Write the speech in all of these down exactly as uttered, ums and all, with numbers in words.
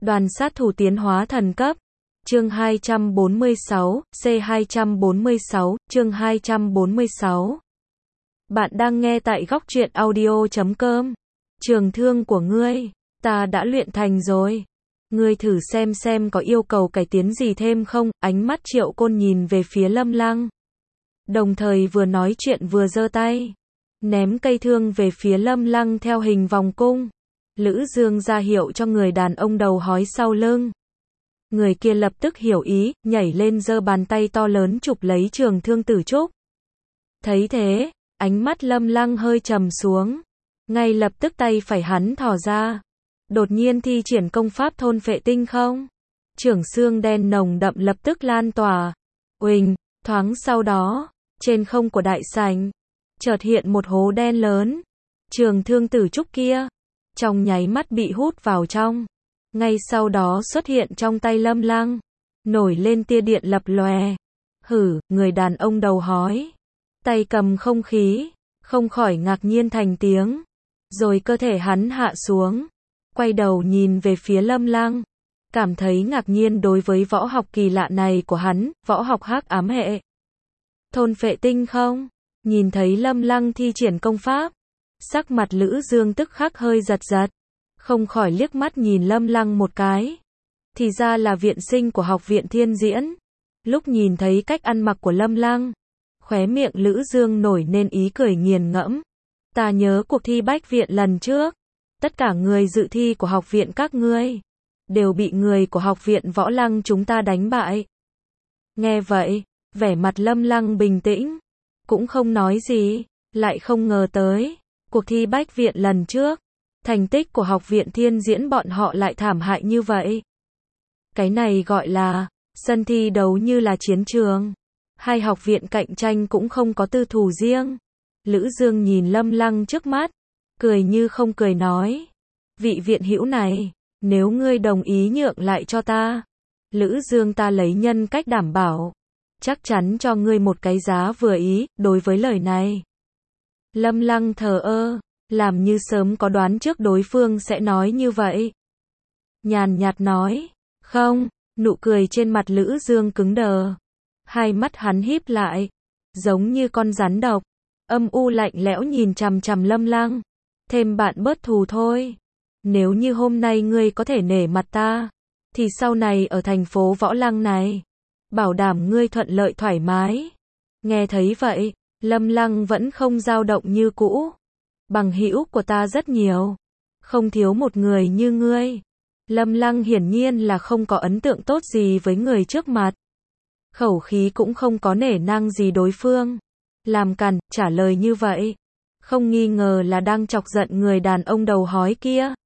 Đoàn sát thủ tiến hóa thần cấp. Chương hai trăm bốn mươi sáu, C hai trăm bốn mươi sáu, chương hai trăm bốn mươi sáu. Bạn đang nghe tại góc truyện audio chấm com. Trường thương của ngươi, ta đã luyện thành rồi. Ngươi thử xem xem có yêu cầu cải tiến gì thêm không? Ánh mắt Triệu Côn nhìn về phía Lâm Lăng. Đồng thời vừa nói chuyện vừa giơ tay. Ném cây thương về phía Lâm Lăng theo hình vòng cung. Lữ Dương ra hiệu cho người đàn ông đầu hói sau lưng. Người kia lập tức hiểu ý, nhảy lên giơ bàn tay to lớn chụp lấy trường thương Tử Trúc. Thấy thế, ánh mắt Lâm Lăng hơi trầm xuống. Ngay lập tức tay phải hắn thò ra. Đột nhiên thi triển công pháp thôn phệ tinh không. Trưởng xương đen nồng đậm lập tức lan tỏa. Uỳnh, thoáng sau đó, trên không của đại sảnh, chợt hiện một hố đen lớn. Trường thương Tử Trúc kia, trong nháy mắt bị hút vào trong. Ngay sau đó xuất hiện trong tay Lâm Lăng. Nổi lên tia điện lập lòe. Hử, người đàn ông đầu hói. Tay cầm không khí, không khỏi ngạc nhiên thành tiếng. Rồi cơ thể hắn hạ xuống. Quay đầu nhìn về phía Lâm Lăng. Cảm thấy ngạc nhiên đối với võ học kỳ lạ này của hắn, võ học hắc ám hệ. Thôn phệ tinh không? Nhìn thấy Lâm Lăng thi triển công pháp. Sắc mặt Lữ Dương tức khắc hơi giật giật. Không khỏi liếc mắt nhìn Lâm Lăng một cái. Thì ra là viện sinh của học viện Thiên Diễn. Lúc nhìn thấy cách ăn mặc của Lâm Lăng, khóe miệng Lữ Dương nổi nên ý cười nghiền ngẫm. Ta nhớ cuộc thi bách viện lần trước. Tất cả người dự thi của học viện các ngươi đều bị người của học viện Võ Lăng chúng ta đánh bại. Nghe vậy, vẻ mặt Lâm Lăng bình tĩnh, cũng không nói gì, lại không ngờ tới. Cuộc thi bách viện lần trước, thành tích của học viện Thiên Diễn bọn họ lại thảm hại như vậy. Cái này gọi là, sân thi đấu như là chiến trường. Hai học viện cạnh tranh cũng không có tư thù riêng. Lữ Dương nhìn Lâm Lăng trước mắt, cười như không cười nói. Vị viện hữu này, nếu ngươi đồng ý nhượng lại cho ta, Lữ Dương ta lấy nhân cách đảm bảo, chắc chắn cho ngươi một cái giá vừa ý. Đối với lời này, Lâm Lăng thờ ơ, làm như sớm có đoán trước đối phương sẽ nói như vậy. Nhàn nhạt nói, không, nụ cười trên mặt Lữ Dương cứng đờ. Hai mắt hắn híp lại, giống như con rắn độc, âm u lạnh lẽo nhìn chằm chằm Lâm Lăng. Thêm bạn bớt thù thôi. Nếu như hôm nay ngươi có thể nể mặt ta, thì sau này ở thành phố Võ Lăng này, bảo đảm ngươi thuận lợi thoải mái. Nghe thấy vậy, Lâm Lăng vẫn không dao động như cũ. Bằng hữu của ta rất nhiều, không thiếu một người như ngươi. Lâm Lăng hiển nhiên là không có ấn tượng tốt gì với người trước mặt. Khẩu khí cũng không có nể nang gì đối phương. Làm cằn, trả lời như vậy, không nghi ngờ là đang chọc giận người đàn ông đầu hói kia.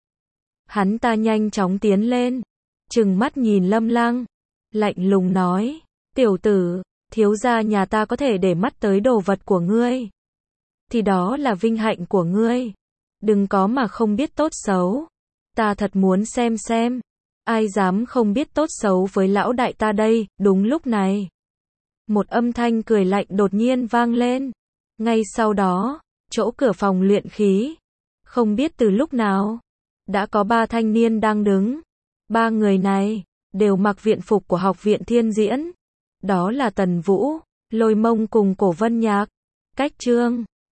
Hắn ta nhanh chóng tiến lên, trừng mắt nhìn Lâm Lăng, lạnh lùng nói, tiểu tử, thiếu gia nhà ta có thể để mắt tới đồ vật của ngươi, thì đó là vinh hạnh của ngươi. Đừng có mà không biết tốt xấu. Ta thật muốn xem xem, ai dám không biết tốt xấu với lão đại ta đây. Đúng lúc này, một âm thanh cười lạnh đột nhiên vang lên. Ngay sau đó, chỗ cửa phòng luyện khí, không biết từ lúc nào, đã có ba thanh niên đang đứng. Ba người này, đều mặc viện phục của học viện Thiên Diễn. Đó là Tần Vũ, Lôi Mông cùng Cổ Vân Nhạc. Cách chương